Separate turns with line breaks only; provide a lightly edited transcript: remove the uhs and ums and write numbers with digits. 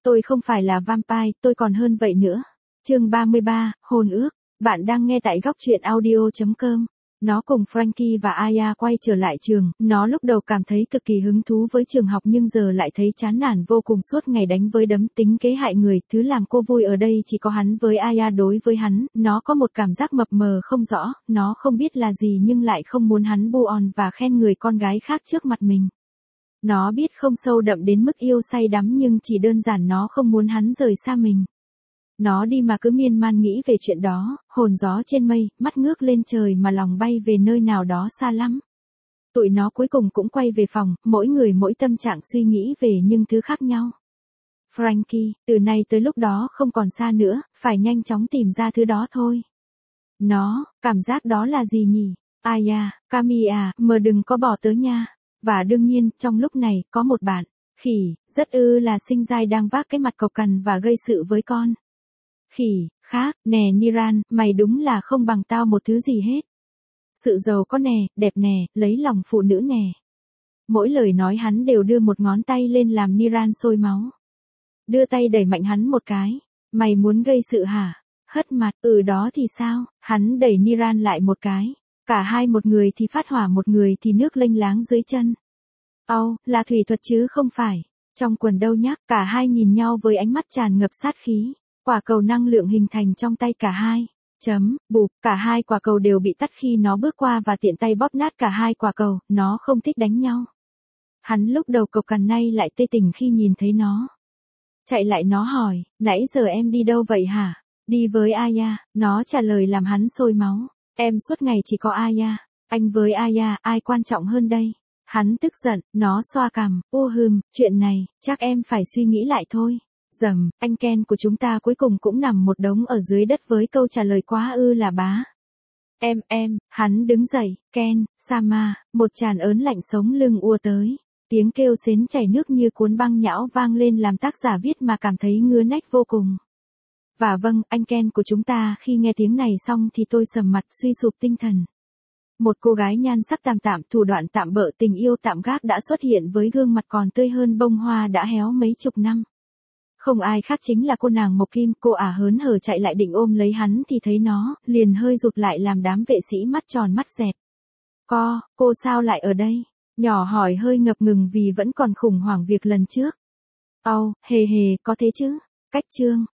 Tôi không phải là vampire, tôi còn hơn vậy nữa. Chương 33, hôn ước. Bạn đang nghe tại góc truyện audio.com. Nó cùng Frankie và Aya quay trở lại trường, nó lúc đầu cảm thấy cực kỳ hứng thú với trường học nhưng giờ lại thấy chán nản vô cùng, suốt ngày đánh với đấm, tính kế hại người, thứ làm cô vui ở đây chỉ có hắn với Aya. Đối với hắn, nó có một cảm giác mập mờ không rõ, nó không biết là gì nhưng lại không muốn hắn bu on và khen người con gái khác trước mặt mình. Nó biết không sâu đậm đến mức yêu say đắm nhưng chỉ đơn giản nó không muốn hắn rời xa mình. Nó đi mà cứ miên man nghĩ về chuyện đó, hồn gió trên mây, mắt ngước lên trời mà lòng bay về nơi nào đó xa lắm. Tụi nó cuối cùng cũng quay về phòng, mỗi người mỗi tâm trạng suy nghĩ về những thứ khác nhau. Frankie, từ nay tới lúc đó không còn xa nữa, phải nhanh chóng tìm ra thứ đó thôi. Nó, cảm giác đó là gì nhỉ? Aya, Camilla, mờ đừng có bỏ tớ nha. Và đương nhiên, trong lúc này, có một bạn, khỉ, rất là xinh dai đang vác cái mặt cộc cằn và gây sự với con. Khỉ, khác, nè Niran, mày đúng là không bằng tao một thứ gì hết. Sự giàu có nè, đẹp nè, lấy lòng phụ nữ nè. Mỗi lời nói hắn đều đưa một ngón tay lên làm Niran sôi máu. Đưa tay đẩy mạnh hắn một cái. Mày muốn gây sự hả? Hất mặt, đó thì sao? Hắn đẩy Niran lại một cái. Cả hai, một người thì phát hỏa, một người thì nước lênh láng dưới chân. Là thủy thuật chứ không phải. Trong quần đâu nhắc, cả hai nhìn nhau với ánh mắt tràn ngập sát khí. Quả cầu năng lượng hình thành trong tay cả hai. Bụp, cả hai quả cầu đều bị tắt khi nó bước qua và tiện tay bóp nát cả hai quả cầu, nó không thích đánh nhau. Hắn lúc đầu cộc cằn nay lại tê tỉnh khi nhìn thấy nó. Chạy lại nó hỏi, nãy giờ em đi đâu vậy hả? Đi với Aya, nó trả lời làm hắn sôi máu. Em suốt ngày chỉ có Aya, anh với Aya, ai quan trọng hơn đây? Hắn tức giận, nó xoa cằm, chuyện này, chắc em phải suy nghĩ lại thôi. Anh Ken của chúng ta cuối cùng cũng nằm một đống ở dưới đất với câu trả lời quá là bá. Hắn đứng dậy, Ken, Sama, một tràn ớn lạnh sống lưng ùa tới. Tiếng kêu xến chảy nước như cuốn băng nhão vang lên làm tác giả viết mà cảm thấy ngứa nách vô cùng. Và vâng, anh Ken của chúng ta, khi nghe tiếng này xong thì tôi sầm mặt, suy sụp tinh thần. Một cô gái nhan sắc tạm tạm, thủ đoạn tạm bợ, tình yêu tạm gác đã xuất hiện với gương mặt còn tươi hơn bông hoa đã héo mấy chục năm. Không ai khác chính là cô nàng Mộc Kim. Cô ả hớn hở chạy lại định ôm lấy hắn thì thấy nó, liền hơi rụt lại làm đám vệ sĩ mắt tròn mắt dẹt. Cô sao lại ở đây? Nhỏ hỏi hơi ngập ngừng vì vẫn còn khủng hoảng việc lần trước. Hề, có thế chứ. Cách chương.